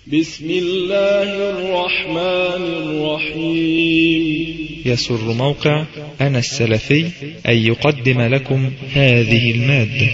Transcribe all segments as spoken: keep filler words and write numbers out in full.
بسم الله الرحمن الرحيم. يسر موقع أنا السلفي أن يقدم لكم هذه المادة.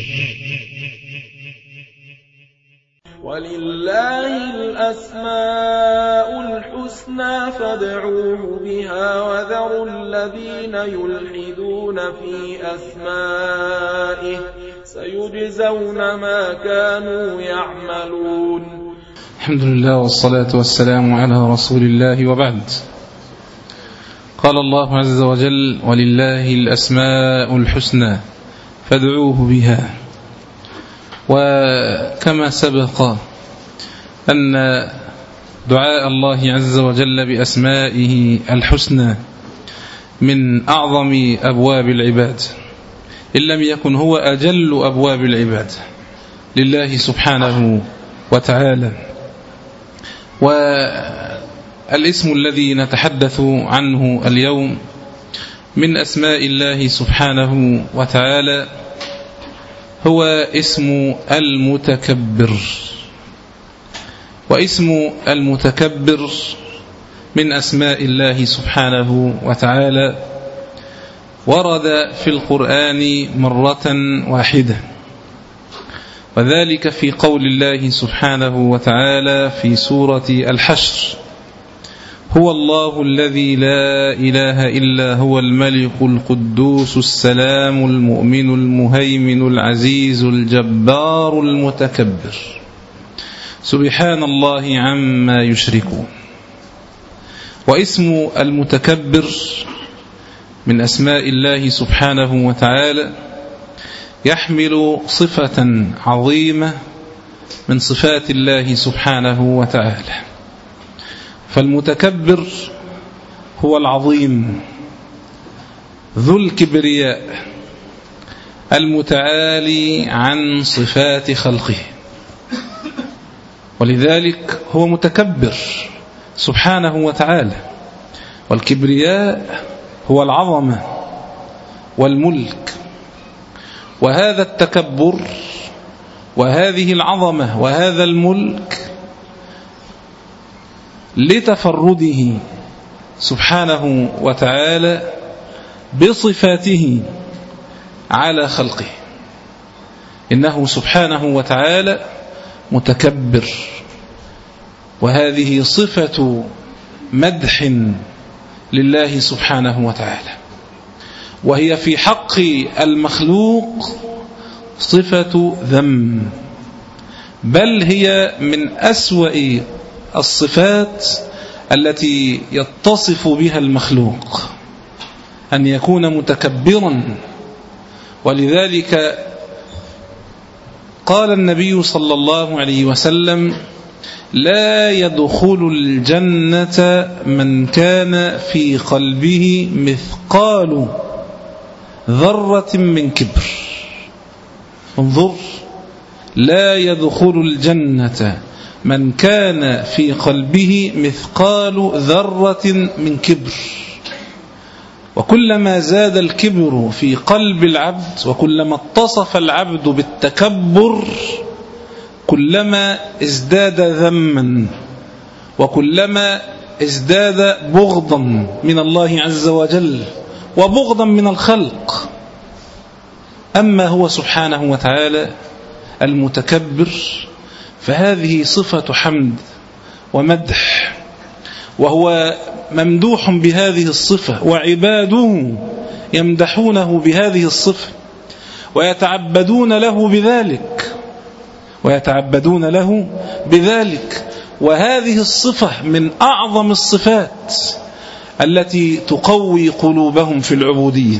ولله الأسماء الحسنى فادعوه بها وذروا الذين يلحدون في أسمائه سيجزون ما كانوا يعملون. الحمد لله والصلاة والسلام على رسول الله، وبعد. قال الله عز وجل: ولله الأسماء الحسنى فادعوه بها. وكما سبق أن دعاء الله عز وجل بأسمائه الحسنى من أعظم أبواب العباد، إن لم يكن هو أجل أبواب العباد لله سبحانه وتعالى. والاسم الذي نتحدث عنه اليوم من أسماء الله سبحانه وتعالى هو اسم المتكبر. واسم المتكبر من أسماء الله سبحانه وتعالى ورد في القرآن مرة واحدة، وذلك في قول الله سبحانه وتعالى في سورة الحشر: هو الله الذي لا إله إلا هو الملك القدوس السلام المؤمن المهيمن العزيز الجبار المتكبر سبحان الله عما يشركون. واسم المتكبر من أسماء الله سبحانه وتعالى يحمل صفة عظيمة من صفات الله سبحانه وتعالى. فالمتكبر هو العظيم ذو الكبرياء المتعالي عن صفات خلقه، ولذلك هو متكبر سبحانه وتعالى. والكبرياء هو العظمة والملك، وهذا التكبر وهذه العظمة وهذا الملك لتفرده سبحانه وتعالى بصفاته على خلقه. إنه سبحانه وتعالى متكبر، وهذه صفة مدح لله سبحانه وتعالى، وهي في حق المخلوق صفة ذم، بل هي من أسوأ الصفات التي يتصف بها المخلوق أن يكون متكبرا. ولذلك قال النبي صلى الله عليه وسلم: لا يدخل الجنة من كان في قلبه مثقال ذرة من كبر. انظر: لا يدخل الجنة من كان في قلبه مثقال ذرة من كبر. وكلما زاد الكبر في قلب العبد وكلما اتصف العبد بالتكبر كلما ازداد ذما، وكلما ازداد بغضا من الله عز وجل وبغضا من الخلق. أما هو سبحانه وتعالى المتكبر فهذه صفة حمد ومدح، وهو ممدوح بهذه الصفة، وعباده يمدحونه بهذه الصفة ويتعبدون له بذلك ويتعبدون له بذلك. وهذه الصفة من أعظم الصفات التي تقوي قلوبهم في العبودية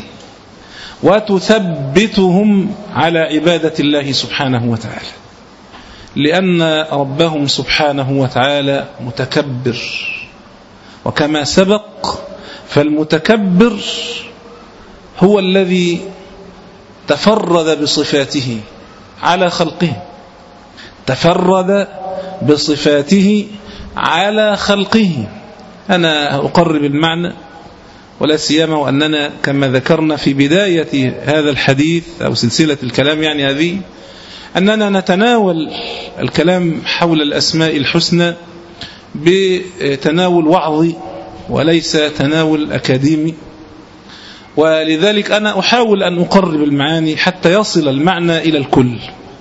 وتثبتهم على عبادة الله سبحانه وتعالى، لأن ربهم سبحانه وتعالى متكبر. وكما سبق فالمتكبر هو الذي تفرد بصفاته على خلقه تفرد بصفاته على خلقه. أنا أقرب المعنى، ولا سيما وأننا كما ذكرنا في بداية هذا الحديث أو سلسلة الكلام يعني هذه أننا نتناول الكلام حول الأسماء الحسنى بتناول وعظي وليس تناول أكاديمي، ولذلك أنا أحاول أن أقرب المعاني حتى يصل المعنى إلى الكل.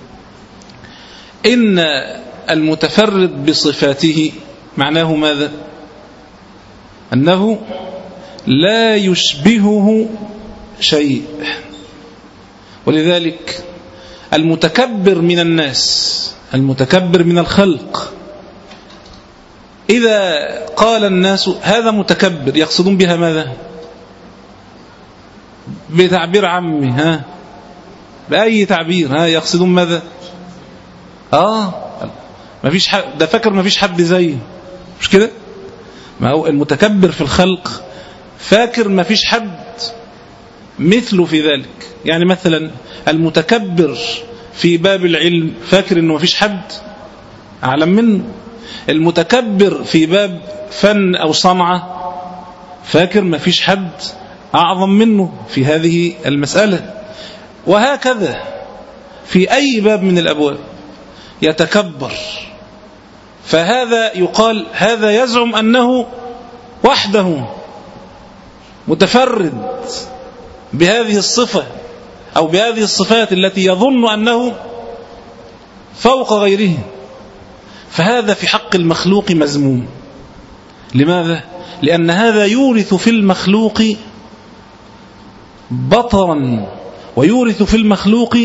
إن المتفرد بصفاته معناه ماذا؟ أنه لا يشبهه شيء. ولذلك المتكبر من الناس، المتكبر من الخلق، إذا قال الناس هذا متكبر يقصدون بها ماذا؟ بتعبير عامي، ها بأي تعبير، ها يقصدون ماذا؟ آه ما فيش حد، ده فاكر ما فيش حد زيه، مش كده؟ ما هو المتكبر في الخلق فاكر ما فيش حد مثله في ذلك. يعني مثلا المتكبر في باب العلم فاكر انه ما فيش حد أعلم منه. المتكبر في باب فن أو صنعة فاكر ما فيش حد أعظم منه في هذه المسألة. وهكذا في أي باب من الأبواب يتكبر، فهذا يقال هذا يزعم أنه وحده متفرد بهذه الصفة أو بهذه الصفات التي يظن أنه فوق غيره. فهذا في حق المخلوق مذموم. لماذا؟ لأن هذا يورث في المخلوق بطرا، ويورث في المخلوق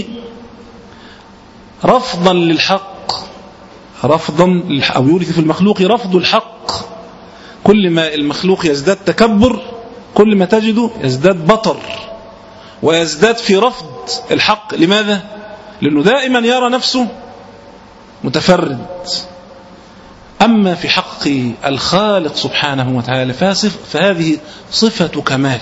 رفضا للحق، رفضا أو يورث في المخلوق رفض الحق. كل ما المخلوق يزداد تكبر كل ما تجده يزداد بطر ويزداد في رفض الحق. لماذا؟ لأنه دائما يرى نفسه متفرد. أما في حق الخالق سبحانه وتعالى فهذه صفة كمال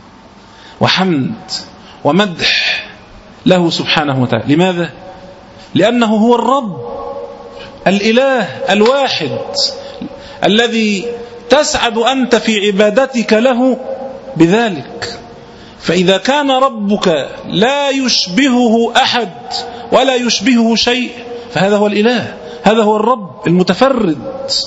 وحمد ومدح له سبحانه وتعالى. لماذا؟ لأنه هو الرب الإله الواحد الذي تسعد أنت في عبادتك له بذلك. فإذا كان ربك لا يشبهه أحد ولا يشبهه شيء فهذا هو الإله، هذا هو الرب المتفرد.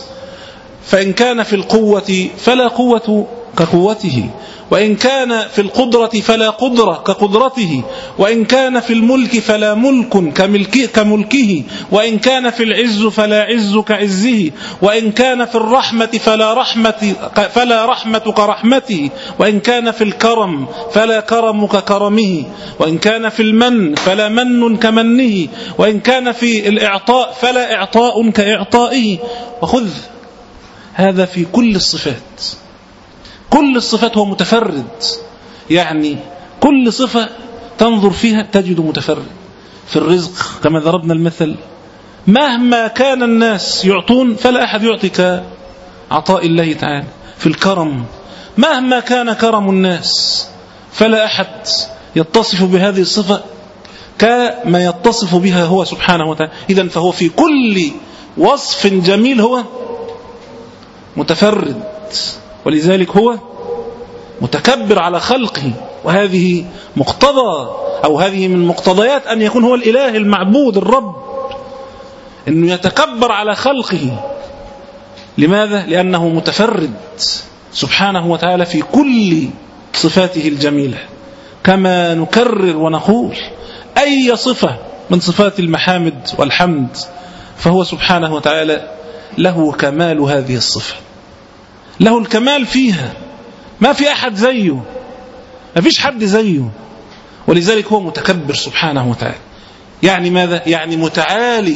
فإن كان في القوة فلا قوة كقوته، وإن كان في القدرة فلا قدرة كقدرته، وإن كان في الملك فلا ملك كملكه، وإن كان في العز فلا عز كعزه، وإن كان في الرحمة فلا رحمة فلا رحمة كرحمته، وإن كان في الكرم فلا كرم ككرمه، وإن كان في المن فلا من كمنه، وإن كان في الإعطاء فلا إعطاء كإعطائه. وخذ هذا في كل الصفات، كل الصفات هو متفرد. يعني كل صفة تنظر فيها تجد متفرد. في الرزق كما ضربنا المثل، مهما كان الناس يعطون فلا أحد يعطي كعطاء الله تعالى. في الكرم مهما كان كرم الناس فلا أحد يتصف بهذه الصفة كما يتصف بها هو سبحانه وتعالى. إذن فهو في كل وصف جميل هو متفرد، ولذلك هو متكبر على خلقه. وهذه مقتضى أو هذه من مقتضيات أن يكون هو الإله المعبود الرب، أنه يتكبر على خلقه. لماذا؟ لأنه متفرد سبحانه وتعالى في كل صفاته الجميلة. كما نكرر ونقول أي صفة من صفات المحامد والحمد فهو سبحانه وتعالى له كمال هذه الصفة، له الكمال فيها، ما في أحد زيه، ما فيش حد زيه. ولذلك هو متكبر سبحانه وتعالى. يعني ماذا؟ يعني متعالي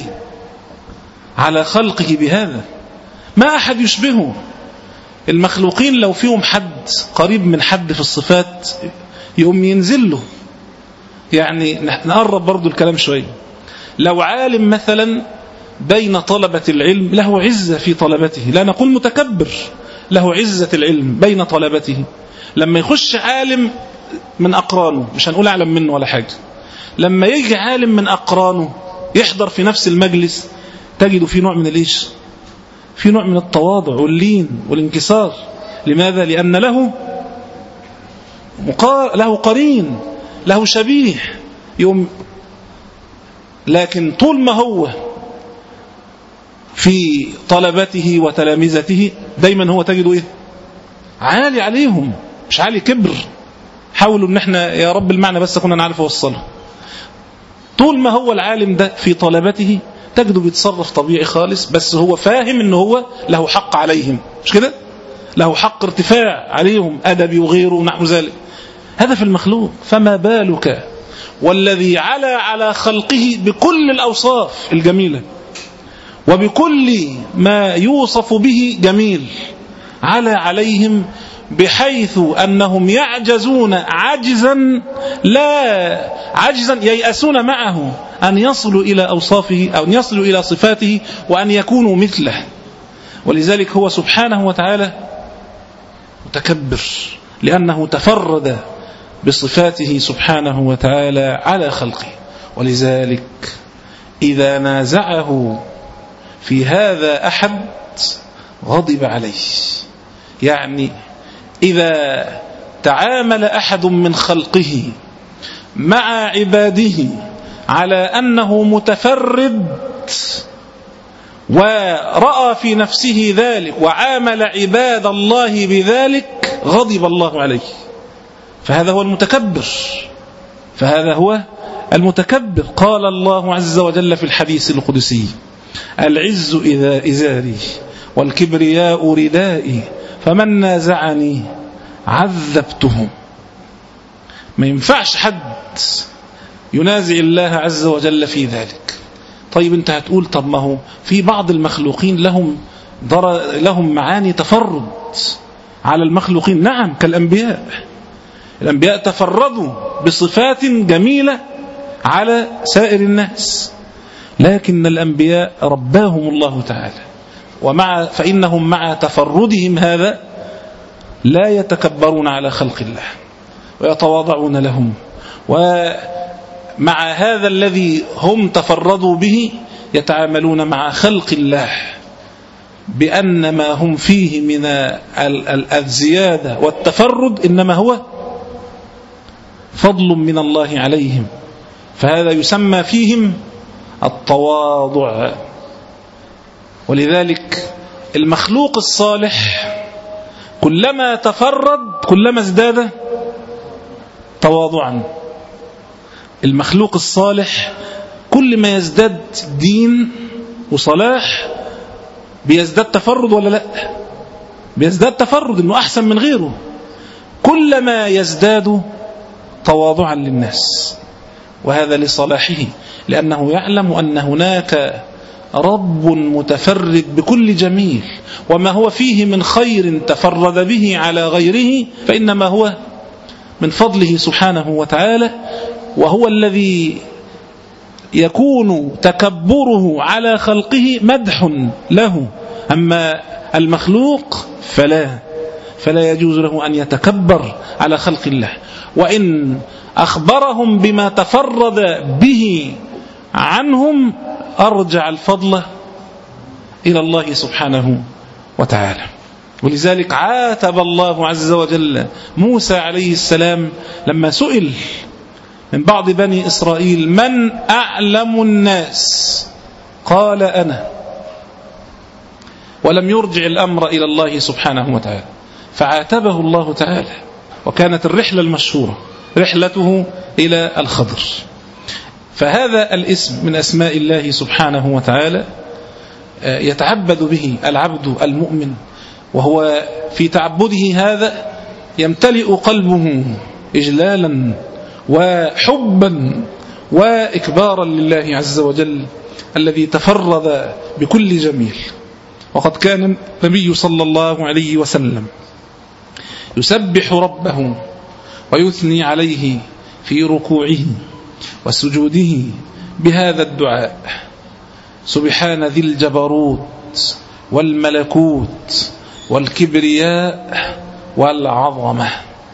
على خلقه بهذا، ما أحد يشبهه. المخلوقين لو فيهم حد قريب من حد في الصفات يقوم ينزل له. يعني نقرب برضو الكلام شوية. لو عالم مثلا بين طلبة العلم له عزة في طلبته، لا نقول متكبر، له عزة العلم بين طلبته، لما يخش عالم من أقرانه، مش هنقول أعلم منه ولا حاجة، لما يجي عالم من أقرانه يحضر في نفس المجلس تجد في نوع من الإيش؟ في نوع من التواضع واللين والانكسار. لماذا؟ لأن له مقار... له قرين، له شبيه يوم. لكن طول ما هو في طلبته وتلامذته دايما هو تجده إيه؟ عالي عليهم، مش عالي كبر. حاولوا ان احنا يا رب المعنى بس كنا نعرف اوصله. طول ما هو العالم ده في طلبته تجده بيتصرف طبيعي خالص، بس هو فاهم ان هو له حق عليهم، مش كده؟ له حق ارتفاع عليهم، أدبي وغيره ونحو ذلك. هذا في المخلوق، فما بالك والذي علا على خلقه بكل الأوصاف الجميلة وبكل ما يوصف به جميل، علا عليهم بحيث أنهم يعجزون عجزا لا عجزا ييأسون معه أن يصلوا إلى أوصافه أو أن يصلوا إلى صفاته وأن يكونوا مثله. ولذلك هو سبحانه وتعالى متكبر لأنه تفرد بصفاته سبحانه وتعالى على خلقه. ولذلك إذا نازعه في هذا أحد غضب عليه. يعني إذا تعامل أحد من خلقه مع عباده على أنه متفرد ورأى في نفسه ذلك وعامل عباد الله بذلك غضب الله عليه. فهذا هو المتكبر، فهذا هو المتكبر. قال الله عز وجل في الحديث القدسي: العز إذا إزاري والكبرياء ردائي فمن نازعني عذبته. ما ينفعش حد ينازع الله عز وجل في ذلك. طيب انت هتقول طب ما هو في بعض المخلوقين لهم لهم معاني تفرد على المخلوقين. نعم، كالأنبياء. الأنبياء تفردوا بصفات جميلة على سائر الناس، لكن الأنبياء رباهم الله تعالى، ومع فإنهم مع تفردهم هذا لا يتكبرون على خلق الله ويتواضعون لهم، ومع هذا الذي هم تفردوا به يتعاملون مع خلق الله بأن ما هم فيه من الزيادة والتفرد إنما هو فضل من الله عليهم. فهذا يسمى فيهم التواضع. ولذلك المخلوق الصالح كلما تفرد كلما ازداد تواضعا. المخلوق الصالح كل ما يزداد دين وصلاح بيزداد تفرد ولا لا؟ بيزداد تفرد انه احسن من غيره، كلما يزداد تواضعا للناس. وهذا لصلاحه، لأنه يعلم أن هناك رب متفرد بكل جميل، وما هو فيه من خير تفرد به على غيره فإنما هو من فضله سبحانه وتعالى، وهو الذي يكون تكبره على خلقه مدح له. أما المخلوق فلا فلا يجوز له أن يتكبر على خلق الله، وإن أخبرهم بما تفرد به عنهم أرجع الفضل إلى الله سبحانه وتعالى. ولذلك عاتب الله عز وجل موسى عليه السلام لما سئل من بعض بني إسرائيل: من أعلم الناس؟ قال أنا. ولم يرجع الأمر إلى الله سبحانه وتعالى، فعاتبه الله تعالى. وكانت الرحلة المشهورة رحلته إلى الخضر. فهذا الاسم من أسماء الله سبحانه وتعالى يتعبد به العبد المؤمن، وهو في تعبده هذا يمتلئ قلبه إجلالا وحبا وإكبارا لله عز وجل الذي تفرد بكل جميل. وقد كان النبي صلى الله عليه وسلم يسبح ربه ويثني عليه في ركوعه وسجوده بهذا الدعاء: سبحان ذي الجبروت والملكوت والكبرياء والعظمة.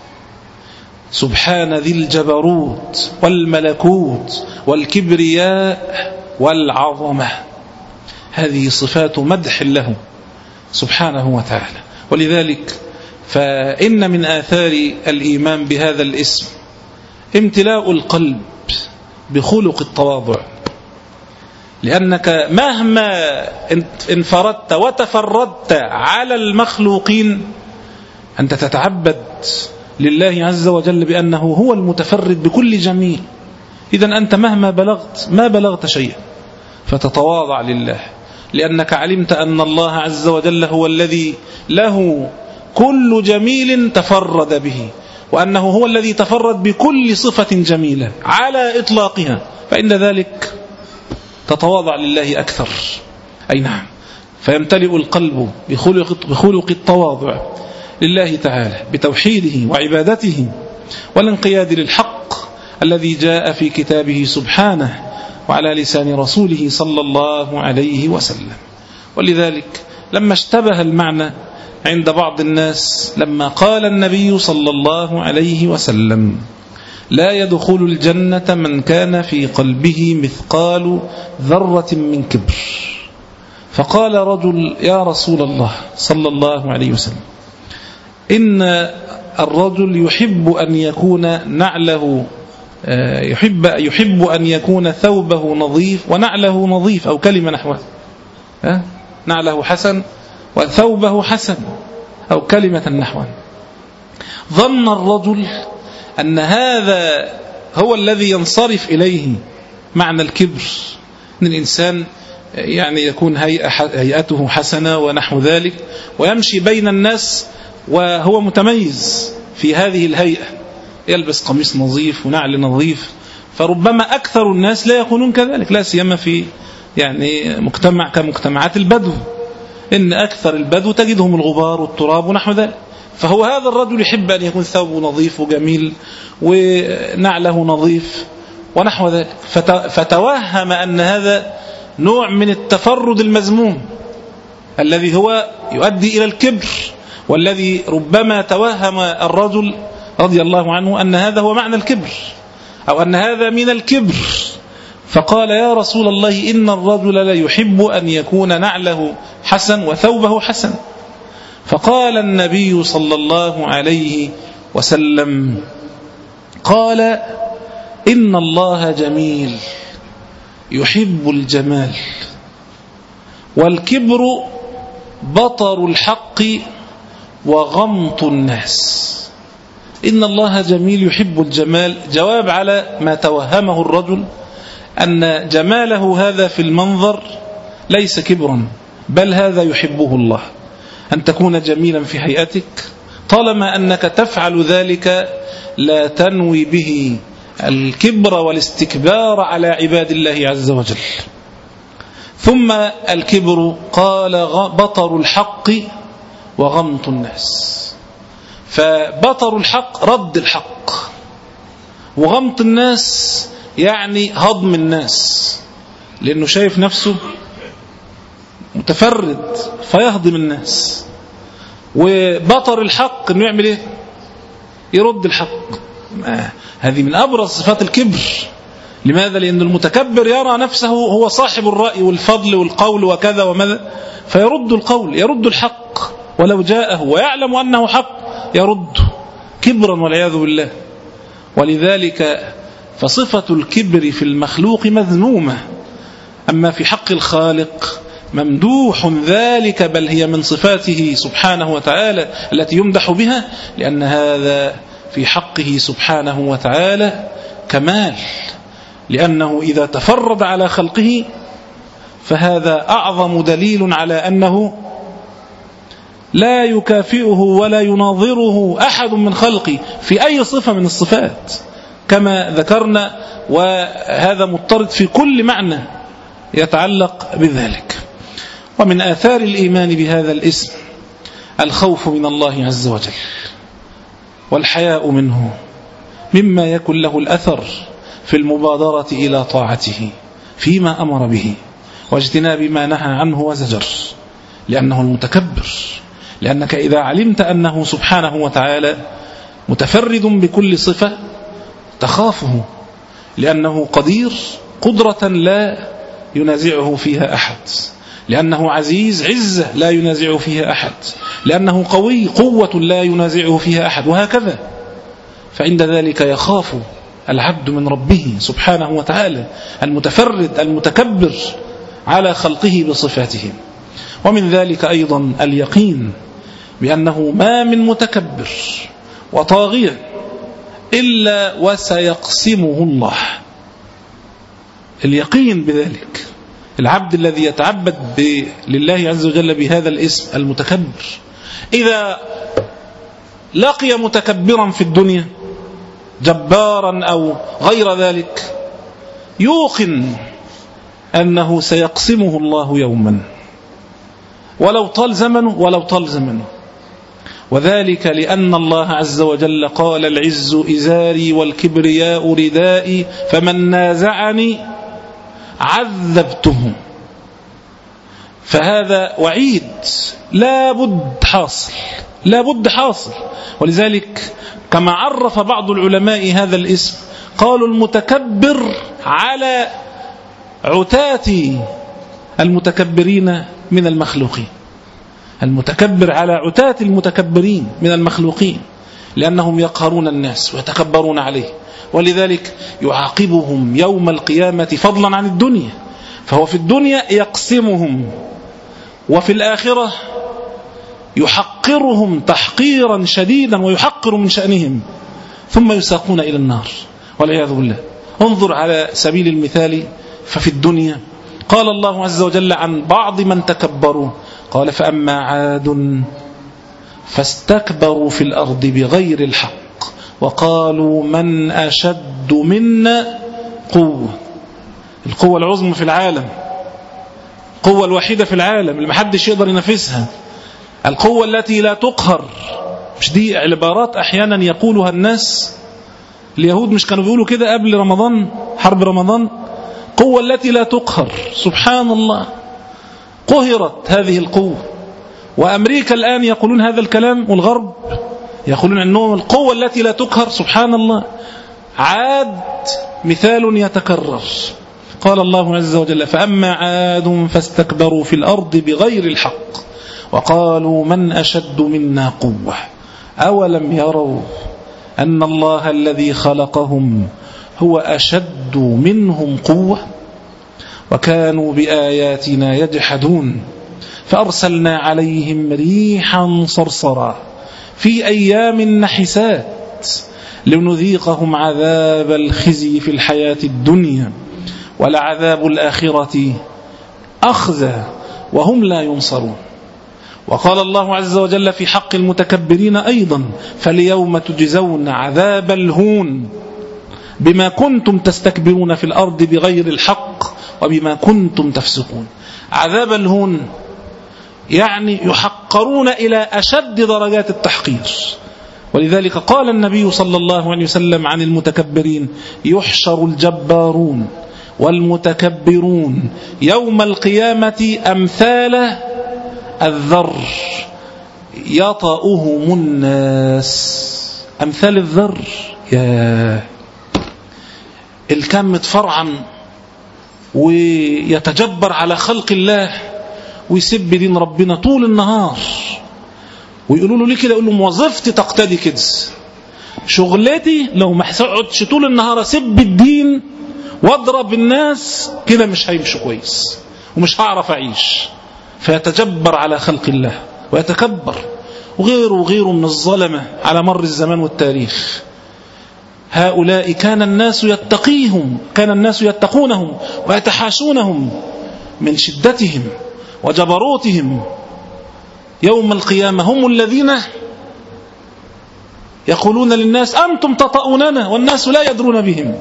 سبحان ذي الجبروت والملكوت والكبرياء والعظمة. هذه صفات مدح له سبحانه وتعالى. ولذلك فإن من آثار الإيمان بهذا الاسم امتلاء القلب بخلق التواضع. لأنك مهما انفردت وتفردت على المخلوقين أنت تتعبد لله عز وجل بأنه هو المتفرد بكل جميل. إذن أنت مهما بلغت ما بلغت شيئا، فتتواضع لله لأنك علمت أن الله عز وجل هو الذي له كل جميل تفرد به، وأنه هو الذي تفرد بكل صفة جميلة على إطلاقها، فإن ذلك تتواضع لله أكثر. أي نعم، فيمتلئ القلب بخلق, بخلق التواضع لله تعالى بتوحيده وعبادته والانقياد للحق الذي جاء في كتابه سبحانه وعلى لسان رسوله صلى الله عليه وسلم. ولذلك لما اشتبه المعنى عند بعض الناس لما قال النبي صلى الله عليه وسلم لا يدخل الجنة من كان في قلبه مثقال ذرة من كبر، فقال رجل يا رسول الله صلى الله عليه وسلم إن الرجل يحب أن يكون نعله يحب, يحب أن يكون ثوبه نظيف ونعله نظيف، أو كلمة نحوها، نعله حسن وثوبه حسن، أو كلمة نحوها. ظن الرجل أن هذا هو الذي ينصرف إليه معنى الكبر، أن الإنسان يعني يكون هيئته حسنة ونحو ذلك ويمشي بين الناس وهو متميز في هذه الهيئة، يلبس قميص نظيف ونعل نظيف. فربما أكثر الناس لا يكونون كذلك، لا سيما في يعني مجتمع كمجتمعات البدو، إن أكثر البدو تجدهم الغبار والتراب ونحو ذلك. فهو هذا الرجل يحب أن يكون ثوبه نظيف وجميل ونعله نظيف ونحو ذلك، فتوهم أن هذا نوع من التفرد المذموم الذي هو يؤدي إلى الكبر، والذي ربما توهم الرجل رضي الله عنه أن هذا هو معنى الكبر أو أن هذا من الكبر. فقال يا رسول الله إن الرجل لا يحب أن يكون نعله حسن وثوبه حسن. فقال النبي صلى الله عليه وسلم قال إن الله جميل يحب الجمال، والكبر بطر الحق وغمط الناس. إن الله جميل يحب الجمال جواب على ما توهمه الرجل أن جماله هذا في المنظر ليس كبرا، بل هذا يحبه الله، أن تكون جميلا في هيئتك طالما أنك تفعل ذلك لا تنوي به الكبر والاستكبار على عباد الله عز وجل. ثم الكبر قال بطر الحق وغمط الناس، فبطر الحق رد الحق، وغمط الناس يعني هضم الناس، لأنه شايف نفسه متفرد فيهضم الناس. وبطر الحق انه يعمل ايه؟ يرد الحق. هذه من أبرز صفات الكبر. لماذا؟ لأن المتكبر يرى نفسه هو صاحب الرأي والفضل والقول وكذا وماذا، فيرد القول، يرد الحق ولو جاءه، ويعلم أنه حق يرد كبرا والعياذ بالله. ولذلك فصفة الكبر في المخلوق مذمومة، أما في حق الخالق ممدوح ذلك، بل هي من صفاته سبحانه وتعالى التي يمدح بها، لأن هذا في حقه سبحانه وتعالى كمال، لأنه إذا تفرد على خلقه فهذا أعظم دليل على أنه لا يكافئه ولا يناظره أحد من خلقه في أي صفة من الصفات كما ذكرنا، وهذا مضطرد في كل معنى يتعلق بذلك. ومن آثار الإيمان بهذا الاسم الخوف من الله عز وجل والحياء منه، مما يكن له الأثر في المبادرة إلى طاعته فيما أمر به واجتناب ما نهى عنه وزجر، لأنه المتكبر. لأنك إذا علمت أنه سبحانه وتعالى متفرد بكل صفة تخافه، لأنه قدير قدرة لا ينازعه فيها أحد، لأنه عزيز عزة لا ينازعه فيها أحد، لأنه قوي قوة لا ينازعه فيها أحد، وهكذا. فعند ذلك يخاف العبد من ربه سبحانه وتعالى المتفرد المتكبر على خلقه بصفاتهم. ومن ذلك أيضا اليقين بأنه ما من متكبر وطاغية إلا وسيقسمه الله. اليقين بذلك. العبد الذي يتعبد لله عز وجل بهذا الاسم المتكبر إذا لقي متكبرا في الدنيا جبارا أو غير ذلك يوقن أنه سيقسمه الله يوما ولو طال زمنه ولو طال زمنه. وذلك لأن الله عز وجل قال العز إزاري والكبرياء ردائي فمن نازعني عذبته. فهذا وعيد لا بد حاصل لا بد حاصل. ولذلك كما عرف بعض العلماء هذا الاسم قالوا المتكبر على عتات المتكبرين من المخلوقين. المتكبر على عتات المتكبرين من المخلوقين لأنهم يقهرون الناس ويتكبرون عليه. ولذلك يعاقبهم يوم القيامة فضلا عن الدنيا. فهو في الدنيا يقسمهم وفي الآخرة يحقرهم تحقيرا شديدا ويحقر من شأنهم ثم يساقون إلى النار والعياذ بالله. انظر على سبيل المثال ففي الدنيا قال الله عز وجل عن بعض من تكبروا قال فأما عاد فاستكبروا في الأرض بغير الحق وقالوا من أشد منا قوة. القوة العظمى في العالم، القوة الوحيدة في العالم اللي محدش يقدر ينافسها، القوة التي لا تقهر. مش دي عبارات أحيانا يقولها الناس؟ اليهود مش كانوا بيقولوا كده قبل رمضان، حرب رمضان؟ قوة التي لا تقهر. سبحان الله، قهرت هذه القوة. وأمريكا الآن يقولون هذا الكلام والغرب يقولون أنهم القوة التي لا تقهر. سبحان الله. عاد مثال يتكرر. قال الله عز وجل فأما عاد فاستكبروا في الأرض بغير الحق وقالوا من أشد منا قوة أولم يروا أن الله الذي خلقهم هو أشد منهم قوة وكانوا بآياتنا يجحدون فأرسلنا عليهم ريحا صرصرا في أيام نحسات لنذيقهم عذاب الخزي في الحياة الدنيا ولعذاب الآخرة أخزى وهم لا ينصرون. وقال الله عز وجل في حق المتكبرين أيضا فاليوم تجزون عذاب الهون بما كنتم تستكبرون في الأرض بغير الحق وبما كنتم تفسقون. عذاب الهون يعني يحقرون إلى أشد درجات التحقير. ولذلك قال النبي صلى الله عليه وسلم عن المتكبرين يحشر الجبارون والمتكبرون يوم القيامة أمثال الذر يطأهم الناس. أمثال الذر، يا الكم متفرعن ويتجبر على خلق الله ويسب دين ربنا طول النهار ويقولوا له ليه كده؟ يقول له وظيفتي تقتدي كده، شغلتي لو ما اقعدش طول النهار اسب الدين واضرب الناس كده مش هيمشي كويس ومش هعرف اعيش. فيتجبر على خلق الله ويتكبر. وغيره وغيره من الظلمة على مر الزمان والتاريخ. هؤلاء كان الناس يتقيهم كان الناس يتقونهم ويتحاشونهم من شدتهم وجبروتهم. يوم القيامة هم الذين يقولون للناس أنتم تطؤوننا والناس لا يدرون بهم.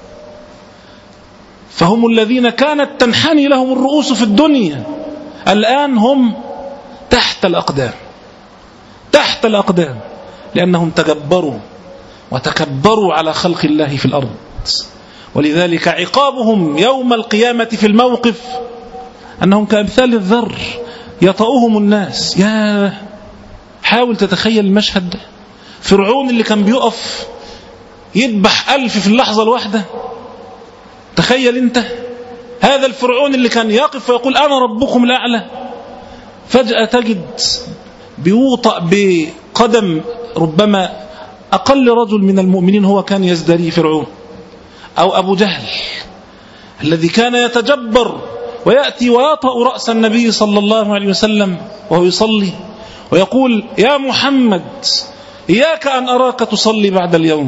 فهم الذين كانت تنحني لهم الرؤوس في الدنيا الآن هم تحت الأقدام تحت الأقدام لأنهم تجبروا وتكبروا على خلق الله في الأرض. ولذلك عقابهم يوم القيامة في الموقف أنهم كأمثال الذر يطأهم الناس. يا حاول تتخيل المشهد ده. فرعون اللي كان بيقف يذبح ألف في اللحظة الواحدة، تخيل انت هذا الفرعون اللي كان يقف ويقول أنا ربكم الأعلى، فجأة تجد بيوطأ بقدم ربما أقل رجل من المؤمنين هو كان يزدري فرعون أو أبو جهل الذي كان يتجبر ويأتي ويطأ رأس النبي صلى الله عليه وسلم وهو يصلي ويقول يا محمد إياك أن أراك تصلي بعد اليوم،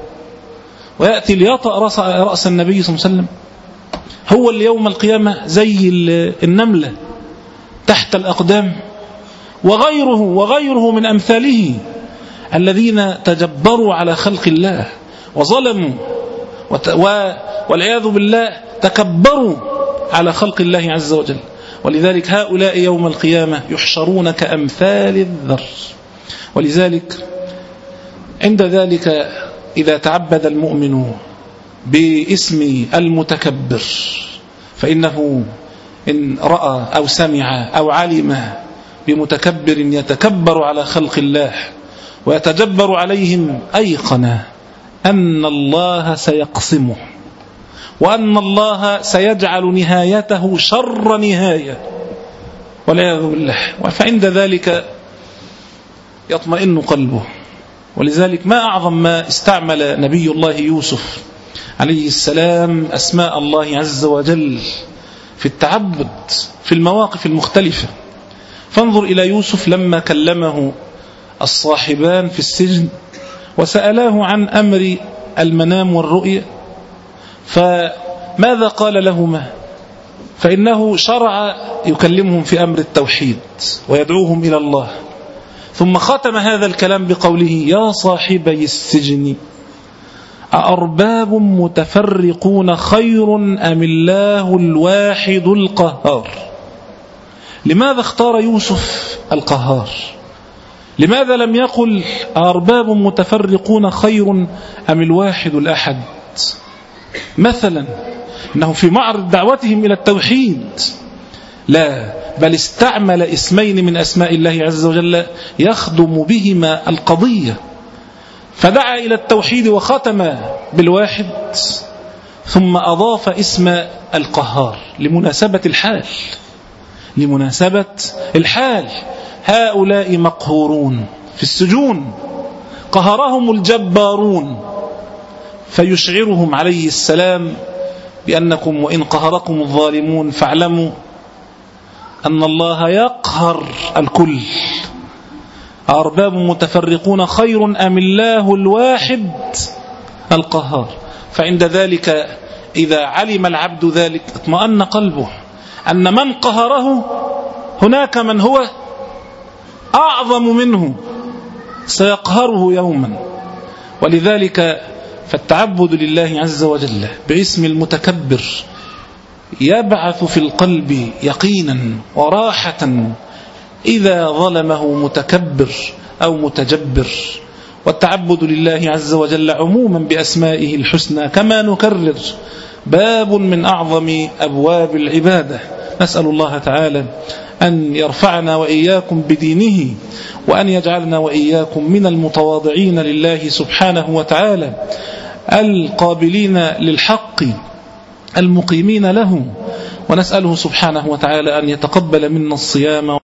ويأتي ليطأ رأس النبي صلى الله عليه وسلم. هو اليوم القيامة زي النملة تحت الأقدام، وغيره وغيره من أمثاله الذين تجبروا على خلق الله وظلموا والعياذ بالله تكبروا على خلق الله عز وجل. ولذلك هؤلاء يوم القيامة يحشرون كأمثال الذر. ولذلك عند ذلك إذا تعبد المؤمن باسم المتكبر فإنه إن رأى أو سمع أو علم بمتكبر يتكبر على خلق الله ويتجبر عليهم أيقن أن الله سيقسمه، وأن الله سيجعل نهايته شر نهاية والعياذ بالله. فعند ذلك يطمئن قلبه. ولذلك ما أعظم ما استعمل نبي الله يوسف عليه السلام أسماء الله عز وجل في التعبد في المواقف المختلفة. فانظر إلى يوسف لما كلمه الصاحبان في السجن وسألاه عن أمر المنام والرؤية، فماذا قال لهما؟ فإنه شرع يكلمهم في أمر التوحيد ويدعوهم إلى الله، ثم ختم هذا الكلام بقوله يا صاحبي السجن أأرباب متفرقون خير أم الله الواحد القهار. لماذا اختار يوسف القهار؟ لماذا لم يقل أأرباب متفرقون خير أم الواحد الأحد؟ مثلا إنه في معرض دعوتهم إلى التوحيد، لا بل استعمل اسمين من أسماء الله عز وجل يخدم بهما القضية، فدعا إلى التوحيد وختم بالواحد، ثم أضاف اسم القهار لمناسبة الحال لمناسبة الحال هؤلاء مقهورون في السجون، قهرهم الجبارون، فيشعرهم عليه السلام بأنكم وإن قهركم الظالمون فاعلموا أن الله يقهر الكل. أرباب متفرقون خير أم الله الواحد القهار. فعند ذلك إذا علم العبد ذلك اطمأن قلبه أن من قهره هناك من هو أعظم منه سيقهره يوما. ولذلك فالتعبد لله عز وجل باسم المتكبر يبعث في القلب يقينا وراحة إذا ظلمه متكبر أو متجبر. والتعبد لله عز وجل عموما بأسمائه الحسنى كما نكرر باب من أعظم أبواب العبادة. نسأل الله تعالى أن يرفعنا وإياكم بدينه، وأن يجعلنا وإياكم من المتواضعين لله سبحانه وتعالى القابلين للحق المقيمين له. ونسأله سبحانه وتعالى أن يتقبل منا الصيام